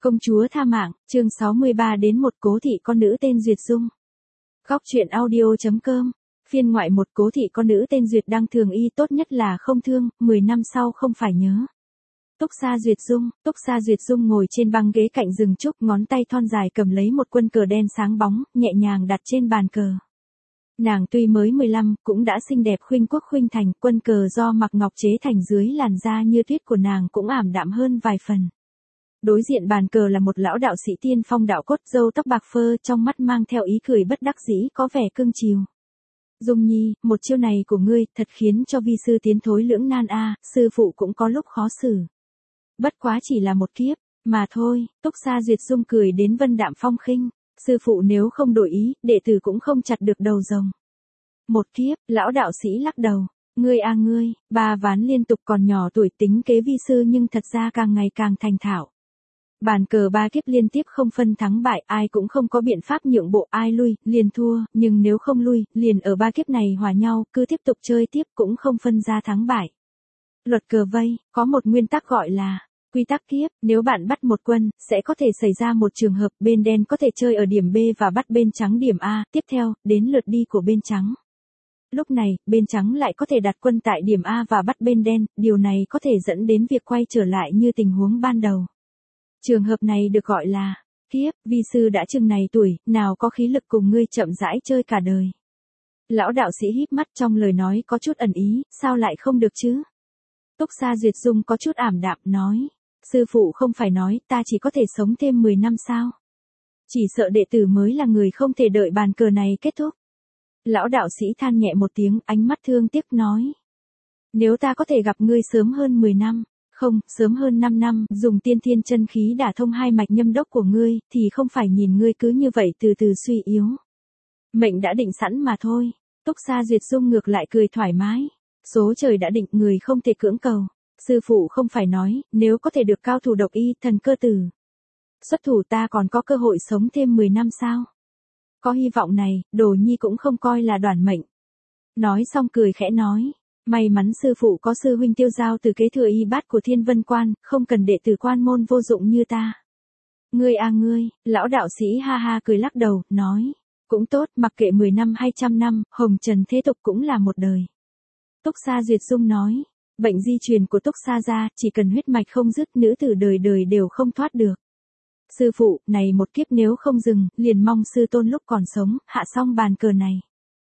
Công chúa tha mạng, chương 63 đến một cố thị con nữ tên Duyệt Dung. Góc truyện audio.com. Phiên ngoại một cố thị con nữ tên Duyệt đang thường y, tốt nhất là không thương, 10 năm sau không phải nhớ. Túc Sa Duyệt Dung ngồi trên băng ghế cạnh rừng trúc, ngón tay thon dài cầm lấy một quân cờ đen sáng bóng, nhẹ nhàng đặt trên bàn cờ. Nàng tuy mới 15, cũng đã xinh đẹp khuynh quốc khuynh thành, quân cờ do mặc ngọc chế thành dưới làn da như tuyết của nàng cũng ảm đạm hơn vài phần. Đối diện bàn cờ là một lão đạo sĩ tiên phong đạo cốt, râu tóc bạc phơ, trong mắt mang theo ý cười bất đắc dĩ, có vẻ cưng chiều. Dung Nhi, một chiêu này của ngươi thật khiến cho vi sư tiến thối lưỡng nan a, sư phụ cũng có lúc khó xử. Bất quá chỉ là một kiếp mà thôi. Túc Sa Duyệt Dung cười đến vân đạm phong khinh, sư phụ nếu không đổi ý, đệ tử cũng không chặt được đầu rồng. Một kiếp, lão đạo sĩ lắc đầu. Ngươi, ba ván liên tục, còn nhỏ tuổi tính kế vi sư nhưng thật ra càng ngày càng thành thạo. Bàn cờ ba kiếp liên tiếp không phân thắng bại, ai cũng không có biện pháp nhượng bộ, ai lui, liền thua, nhưng nếu không lui, liền ở ba kiếp này hòa nhau, cứ tiếp tục chơi tiếp cũng không phân ra thắng bại. Luật cờ vây, có một nguyên tắc gọi là quy tắc kiếp, nếu bạn bắt một quân, sẽ có thể xảy ra một trường hợp, bên đen có thể chơi ở điểm B và bắt bên trắng điểm A, tiếp theo, đến lượt đi của bên trắng. Lúc này, bên trắng lại có thể đặt quân tại điểm A và bắt bên đen, điều này có thể dẫn đến việc quay trở lại như tình huống ban đầu. Trường hợp này được gọi là kiếp, vi sư đã chừng này tuổi, nào có khí lực cùng ngươi chậm rãi chơi cả đời. Lão đạo sĩ híp mắt, trong lời nói có chút ẩn ý, sao lại không được chứ? Túc Sa Duyệt Dung có chút ảm đạm, nói, sư phụ không phải nói ta chỉ có thể sống thêm 10 năm sao? Chỉ sợ đệ tử mới là người không thể đợi bàn cờ này kết thúc. Lão đạo sĩ than nhẹ một tiếng, ánh mắt thương tiếc nói, nếu ta có thể gặp ngươi sớm hơn 10 năm, không, sớm hơn 5 năm, dùng tiên thiên chân khí đả thông hai mạch nhâm đốc của ngươi, thì không phải nhìn ngươi cứ như vậy từ từ suy yếu. Mệnh đã định sẵn mà thôi. Túc Sa Duyệt Dung ngược lại cười thoải mái. Số trời đã định, người không thể cưỡng cầu. Sư phụ không phải nói, nếu có thể được cao thủ độc y, thần cơ tử xuất thủ, ta còn có cơ hội sống thêm 10 năm sao? Có hy vọng này, Đồ Nhi cũng không coi là đoản mệnh. Nói xong cười khẽ nói, may mắn sư phụ có sư huynh Tiêu Giao từ kế thừa y bát của Thiên Vân Quan, không cần đệ tử quan môn vô dụng như ta. Ngươi, lão đạo sĩ ha ha cười lắc đầu, nói, cũng tốt, mặc kệ 10 năm hay 100 năm, hồng trần thế tục cũng là một đời. Túc Sa Duyệt Dung nói, bệnh di truyền của Túc Sa gia, chỉ cần huyết mạch không dứt, nữ tử đời đời đều không thoát được. Sư phụ, này một kiếp nếu không dừng, liền mong sư tôn lúc còn sống, hạ xong bàn cờ này.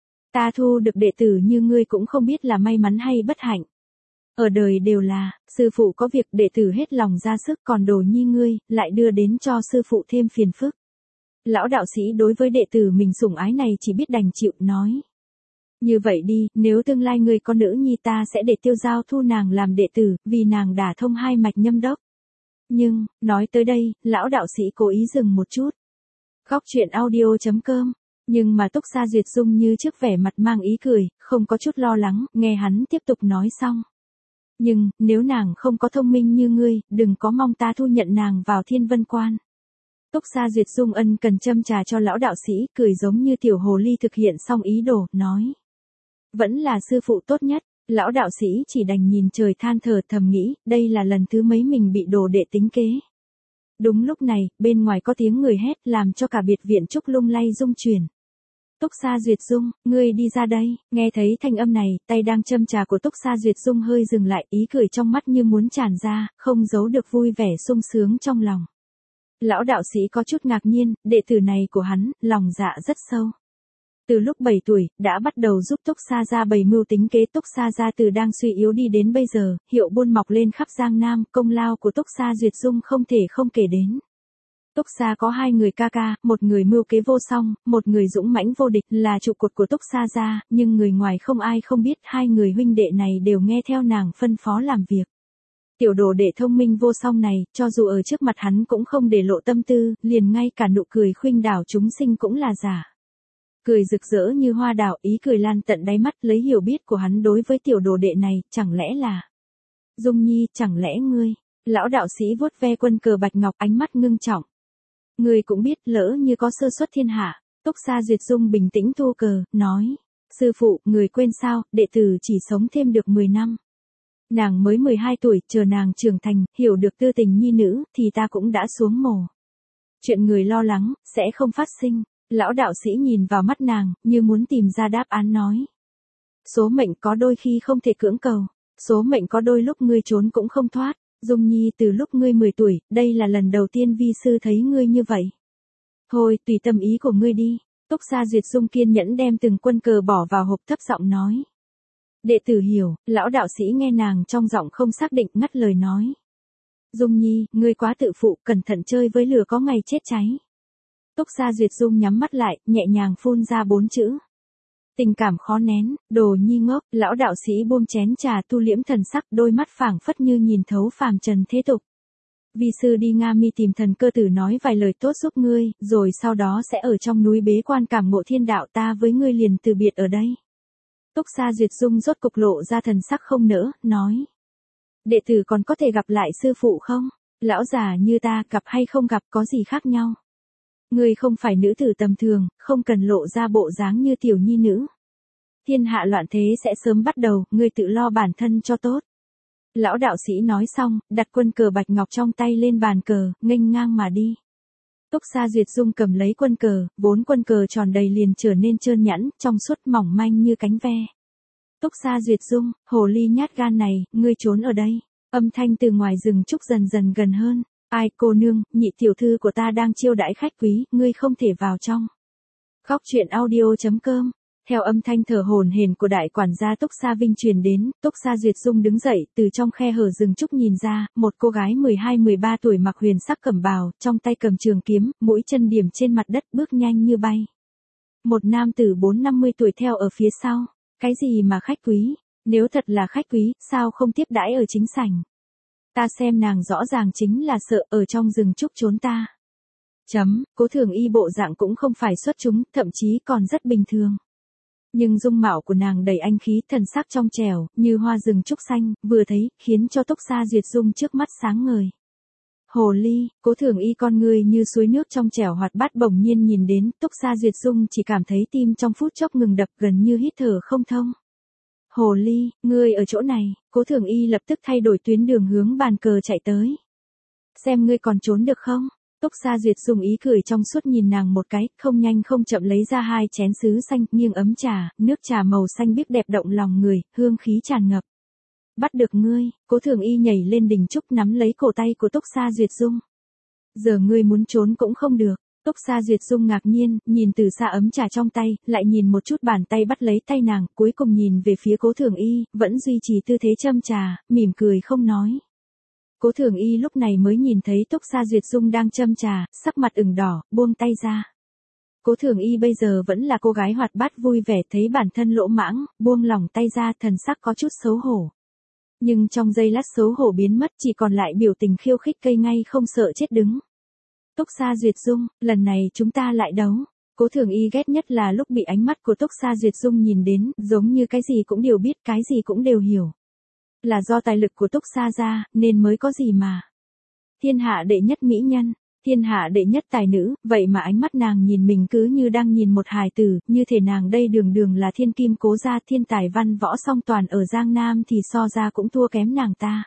Ta thu được đệ tử như ngươi cũng không biết là may mắn hay bất hạnh. Ở đời đều là, sư phụ có việc đệ tử hết lòng ra sức, còn Đồ Nhi ngươi, lại đưa đến cho sư phụ thêm phiền phức. Lão đạo sĩ đối với đệ tử mình sủng ái này chỉ biết đành chịu, nói. Như vậy đi, nếu tương lai ngươi có nữ nhi, ta sẽ để Tiêu Giao thu nàng làm đệ tử, vì nàng đả thông hai mạch nhâm đốc. Nhưng, nói tới đây, lão đạo sĩ cố ý dừng một chút. Góc truyện audio.com. Nhưng mà Túc Sa Duyệt Dung như trước vẻ mặt mang ý cười, không có chút lo lắng, nghe hắn tiếp tục nói xong. Nhưng, nếu nàng không có thông minh như ngươi, đừng có mong ta thu nhận nàng vào Thiên Vân Quan. Túc Sa Duyệt Dung ân cần châm trà cho lão đạo sĩ, cười giống như tiểu hồ ly thực hiện xong ý đồ, nói. Vẫn là sư phụ tốt nhất. Lão đạo sĩ chỉ đành nhìn trời than thở, thầm nghĩ, đây là lần thứ mấy mình bị đồ đệ tính kế. Đúng lúc này, bên ngoài có tiếng người hét, làm cho cả biệt viện trúc lung lay rung chuyển. Túc Sa Duyệt Dung, ngươi đi ra đây. Nghe thấy thanh âm này, tay đang châm trà của Túc Sa Duyệt Dung hơi dừng lại, ý cười trong mắt như muốn tràn ra, không giấu được vui vẻ sung sướng trong lòng. Lão đạo sĩ có chút ngạc nhiên, đệ tử này của hắn, lòng dạ rất sâu. Từ lúc 7 tuổi, đã bắt đầu giúp Túc Sa gia bày mưu tính kế. Túc Sa gia từ đang suy yếu đi đến bây giờ, hiệu buôn mọc lên khắp Giang Nam, công lao của Túc Sa Duyệt Dung không thể không kể đến. Túc Sa có hai người ca ca, một người mưu kế vô song, một người dũng mãnh vô địch, là trụ cột của Túc Sa gia, nhưng người ngoài không ai không biết, hai người huynh đệ này đều nghe theo nàng phân phó làm việc. Tiểu đồ đệ thông minh vô song này, cho dù ở trước mặt hắn cũng không để lộ tâm tư, liền ngay cả nụ cười khuynh đảo chúng sinh cũng là giả. Cười rực rỡ như hoa đào, ý cười lan tận đáy mắt, lấy hiểu biết của hắn đối với tiểu đồ đệ này, chẳng lẽ là Dung Nhi, chẳng lẽ ngươi? Lão đạo sĩ vuốt ve quân cờ bạch ngọc, ánh mắt ngưng trọng. Ngươi cũng biết, lỡ như có sơ suất thiên hạ. Túc Sa Duyệt Dung bình tĩnh thu cờ, nói, sư phụ, người quên sao, đệ tử chỉ sống thêm được 10 năm. Nàng mới 12 tuổi, chờ nàng trưởng thành, hiểu được tư tình nhi nữ, thì ta cũng đã xuống mồ. Chuyện người lo lắng, sẽ không phát sinh. Lão đạo sĩ nhìn vào mắt nàng, như muốn tìm ra đáp án nói. Số mệnh có đôi khi không thể cưỡng cầu. Số mệnh có đôi lúc ngươi trốn cũng không thoát. Dung Nhi, từ lúc ngươi 10 tuổi, đây là lần đầu tiên vi sư thấy ngươi như vậy. Thôi, tùy tâm ý của ngươi đi. Túc Sa Duyệt Dung kiên nhẫn đem từng quân cờ bỏ vào hộp, thấp giọng nói. Đệ tử hiểu. Lão đạo sĩ nghe nàng trong giọng không xác định, ngắt lời nói. Dung Nhi, ngươi quá tự phụ, cẩn thận chơi với lửa có ngày chết cháy. Túc Sa Duyệt Dung nhắm mắt lại, nhẹ nhàng phun ra 4 chữ. Tình cảm khó nén, đồ nhi ngốc. Lão đạo sĩ buông chén trà, tu liễm thần sắc, đôi mắt phảng phất như nhìn thấu phàm trần thế tục. Vi sư đi Nga Mi tìm thần cơ tử nói vài lời tốt giúp ngươi, rồi sau đó sẽ ở trong núi bế quan cảm ngộ thiên đạo, ta với ngươi liền từ biệt ở đây. Túc Sa Duyệt Dung rốt cục lộ ra thần sắc không nỡ, nói. Đệ tử còn có thể gặp lại sư phụ không? Lão già như ta, gặp hay không gặp có gì khác nhau? Ngươi không phải nữ tử tầm thường, không cần lộ ra bộ dáng như tiểu nhi nữ. Thiên hạ loạn thế sẽ sớm bắt đầu, ngươi tự lo bản thân cho tốt. Lão đạo sĩ nói xong, đặt quân cờ bạch ngọc trong tay lên bàn cờ, nghênh ngang mà đi. Túc Sa Duyệt Dung cầm lấy quân cờ, 4 quân cờ tròn đầy liền trở nên trơn nhẵn, trong suốt mỏng manh như cánh ve. Túc Sa Duyệt Dung, hồ ly nhát gan này, ngươi trốn ở đây. Âm thanh từ ngoài rừng trúc dần dần gần hơn. Ai cô nương, nhị tiểu thư của ta đang chiêu đãi khách quý, ngươi không thể vào trong. Khóc chuyện audio.com. Theo âm thanh thở hổn hển của đại quản gia Túc Sa Vinh truyền đến, Túc Sa Duyệt Dung đứng dậy, từ trong khe hở rừng trúc nhìn ra, một cô gái 12-13 tuổi mặc huyền sắc cẩm bào, trong tay cầm trường kiếm, mũi chân điểm trên mặt đất, bước nhanh như bay. Một nam tử 4-50 tuổi theo ở phía sau. Cái gì mà khách quý? Nếu thật là khách quý, sao không tiếp đãi ở chính sảnh? Ta xem nàng rõ ràng chính là sợ ở trong rừng trúc trốn ta. Cố Thường Y bộ dạng cũng không phải xuất chúng, thậm chí còn rất bình thường. Nhưng dung mạo của nàng đầy anh khí, thần sắc trong trẻo, như hoa rừng trúc xanh, vừa thấy, khiến cho Túc Sa Duyệt Dung trước mắt sáng ngời. Hồ ly, Cố Thường Y con người như suối nước trong trẻo hoạt bát, bỗng nhiên nhìn đến, Túc Sa Duyệt Dung chỉ cảm thấy tim trong phút chốc ngừng đập, gần như hít thở không thông. Hồ ly, ngươi ở chỗ này. Cố Thường Y lập tức thay đổi tuyến đường hướng bàn cờ chạy tới. Xem ngươi còn trốn được không? Túc Sa Duyệt Dung ý cười trong suốt nhìn nàng một cái, không nhanh không chậm lấy ra 2 chén sứ xanh, nghiêng ấm trà, nước trà màu xanh biếc đẹp động lòng người, hương khí tràn ngập. Bắt được ngươi. Cố Thường Y nhảy lên đỉnh trúc nắm lấy cổ tay của Túc Sa Duyệt Dung. Giờ ngươi muốn trốn cũng không được. Túc Sa Duyệt Dung ngạc nhiên, nhìn từ xa ấm trà trong tay, lại nhìn một chút bàn tay bắt lấy tay nàng, cuối cùng nhìn về phía Cố Thường Y, vẫn duy trì tư thế châm trà, mỉm cười không nói. Cố Thường Y lúc này mới nhìn thấy Túc Sa Duyệt Dung đang châm trà, sắc mặt ửng đỏ, buông tay ra. Cố Thường Y bây giờ vẫn là cô gái hoạt bát vui vẻ, thấy bản thân lỗ mãng, buông lỏng tay ra, thần sắc có chút xấu hổ. Nhưng trong giây lát xấu hổ biến mất, chỉ còn lại biểu tình khiêu khích cây ngay không sợ chết đứng. Túc Sa Duyệt Dung, lần này chúng ta lại đấu. Cố Thường Y ghét nhất là lúc bị ánh mắt của Túc Sa Duyệt Dung nhìn đến, giống như cái gì cũng đều biết, cái gì cũng đều hiểu. Là do tài lực của Túc Sa ra, nên mới có gì mà. Thiên hạ đệ nhất mỹ nhân, thiên hạ đệ nhất tài nữ, vậy mà ánh mắt nàng nhìn mình cứ như đang nhìn một hài tử, như thể nàng đây đường đường là thiên kim Cố gia, thiên tài văn võ song toàn ở Giang Nam thì so ra cũng thua kém nàng ta.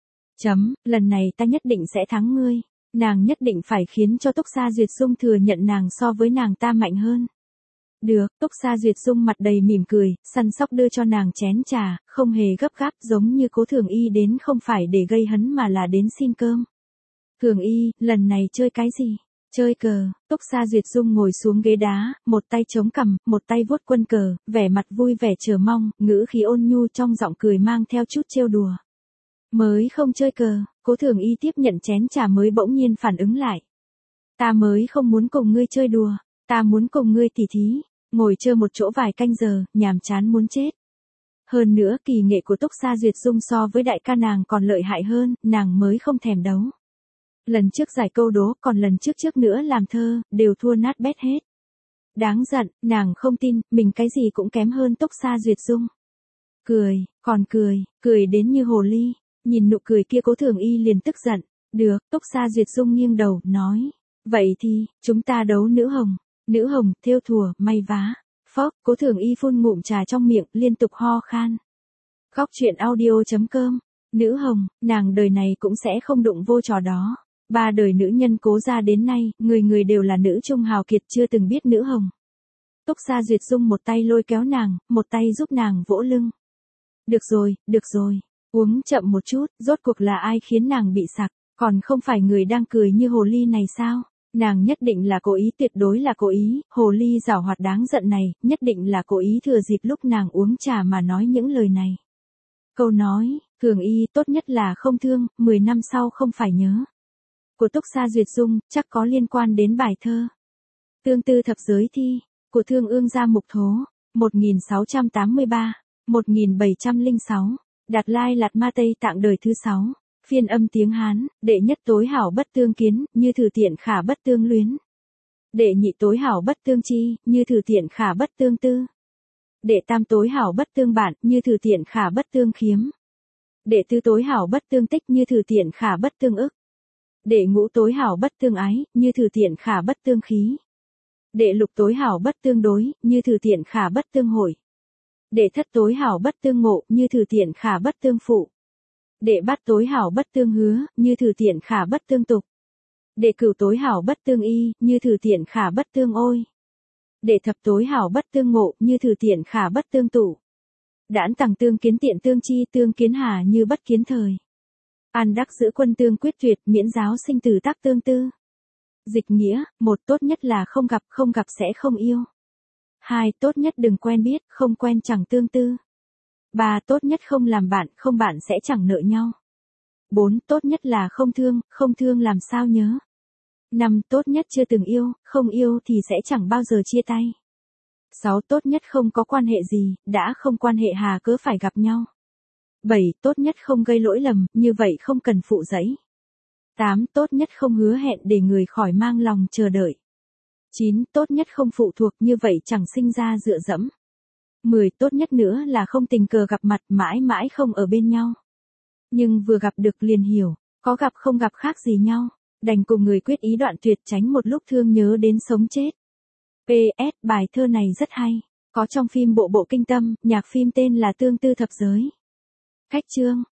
Lần này ta nhất định sẽ thắng ngươi. Nàng nhất định phải khiến cho Túc Sa Duyệt Dung thừa nhận nàng so với nàng ta mạnh hơn. Được, Túc Sa Duyệt Dung mặt đầy mỉm cười, săn sóc đưa cho nàng chén trà, không hề gấp gáp, giống như Cố Thường Y đến không phải để gây hấn mà là đến xin cơm. Thường Y, lần này chơi cái gì? Chơi cờ. Túc Sa Duyệt Dung ngồi xuống ghế đá, một tay chống cằm, một tay vuốt quân cờ, vẻ mặt vui vẻ chờ mong, ngữ khí ôn nhu trong giọng cười mang theo chút trêu đùa. Mới không chơi cờ. Cố Thường Y tiếp nhận chén trà mới bỗng nhiên phản ứng lại. Ta mới không muốn cùng ngươi chơi đùa, ta muốn cùng ngươi tỉ thí, ngồi chơi một chỗ vài canh giờ, nhàm chán muốn chết. Hơn nữa kỳ nghệ của Túc Sa Duyệt Dung so với đại ca nàng còn lợi hại hơn, nàng mới không thèm đấu. Lần trước giải câu đố, còn lần trước nữa làm thơ, đều thua nát bét hết. Đáng giận, nàng không tin, mình cái gì cũng kém hơn Túc Sa Duyệt Dung. Cười, còn cười đến như hồ ly. Nhìn nụ cười kia Cố Thường Y liền tức giận. Được, Túc Sa Duyệt Dung nghiêng đầu, nói. Vậy thì, chúng ta đấu nữ hồng, thêu thùa, may vá. Phốc, Cố Thường Y phun ngụm trà trong miệng, liên tục ho khan. Khóc chuyện audio.com Nữ hồng, nàng đời này cũng sẽ không đụng vô trò đó. 3 đời nữ nhân Cố gia đến nay, người người đều là nữ trung hào kiệt chưa từng biết nữ hồng. Túc Sa Duyệt Dung một tay lôi kéo nàng, một tay giúp nàng vỗ lưng. Được rồi, uống chậm một chút, rốt cuộc là ai khiến nàng bị sặc, còn không phải người đang cười như hồ ly này sao? Nàng nhất định là cố ý, tuyệt đối là cố ý, hồ ly giảo hoạt đáng giận này, nhất định là cố ý thừa dịp lúc nàng uống trà mà nói những lời này. Câu nói, Thường Y tốt nhất là không thương, 10 năm sau không phải nhớ. Của Túc Sa Duyệt Dung, chắc có liên quan đến bài thơ. Tương tư thập giới thi, của Thương Ương Gia Mục Thố, 1683, 1706, Đạt Lai Lạt Ma Tây Tạng đời thứ 6, phiên âm tiếng Hán, đệ nhất tối hảo bất tương kiến, như thử tiện khả bất tương luyến. Đệ nhị tối hảo bất tương chi, như thử tiện khả bất tương tư. Đệ tam tối hảo bất tương bạn, như thử tiện khả bất tương khiếm. Đệ tứ tối hảo bất tương tích, như thử tiện khả bất tương ức. Đệ ngũ tối hảo bất tương ái, như thử tiện khả bất tương khí. Đệ lục tối hảo bất tương đối, như thử tiện khả bất tương hội. Đệ thất tối hảo bất tương ngộ, như thử tiện khả bất tương phụ. Đệ bát tối hảo bất tương hứa, như thử tiện khả bất tương tục. Đệ cửu tối hảo bất tương y, như thử tiện khả bất tương ôi. Đệ thập tối hảo bất tương ngộ, như thử tiện khả bất tương tụ. Đãn tằng tương kiến tiện tương chi, tương kiến hà như bất kiến thời. An đắc giữ quân tương quyết tuyệt, miễn giáo sinh tử tác tương tư. Dịch nghĩa, 1 tốt nhất là không gặp sẽ không yêu. 2 tốt nhất đừng quen biết, không quen chẳng tương tư. 3 tốt nhất không làm bạn, không bạn sẽ chẳng nợ nhau. 4 tốt nhất là không thương làm sao nhớ. 5 tốt nhất chưa từng yêu, không yêu thì sẽ chẳng bao giờ chia tay. 6 tốt nhất không có quan hệ gì, đã không quan hệ hà cớ phải gặp nhau. 7 tốt nhất không gây lỗi lầm, như vậy không cần phụ dẫy. 8 tốt nhất không hứa hẹn để người khỏi mang lòng chờ đợi. 9 tốt nhất không phụ thuộc, như vậy chẳng sinh ra dựa dẫm. 10 tốt nhất nữa là không tình cờ gặp mặt, mãi mãi không ở bên nhau. Nhưng vừa gặp được liền hiểu, có gặp không gặp khác gì nhau, đành cùng người quyết ý đoạn tuyệt, tránh một lúc thương nhớ đến sống chết. PS, bài thơ này rất hay, có trong phim Bộ Kinh Tâm, nhạc phim tên là Tương tư thập giới. Cách chương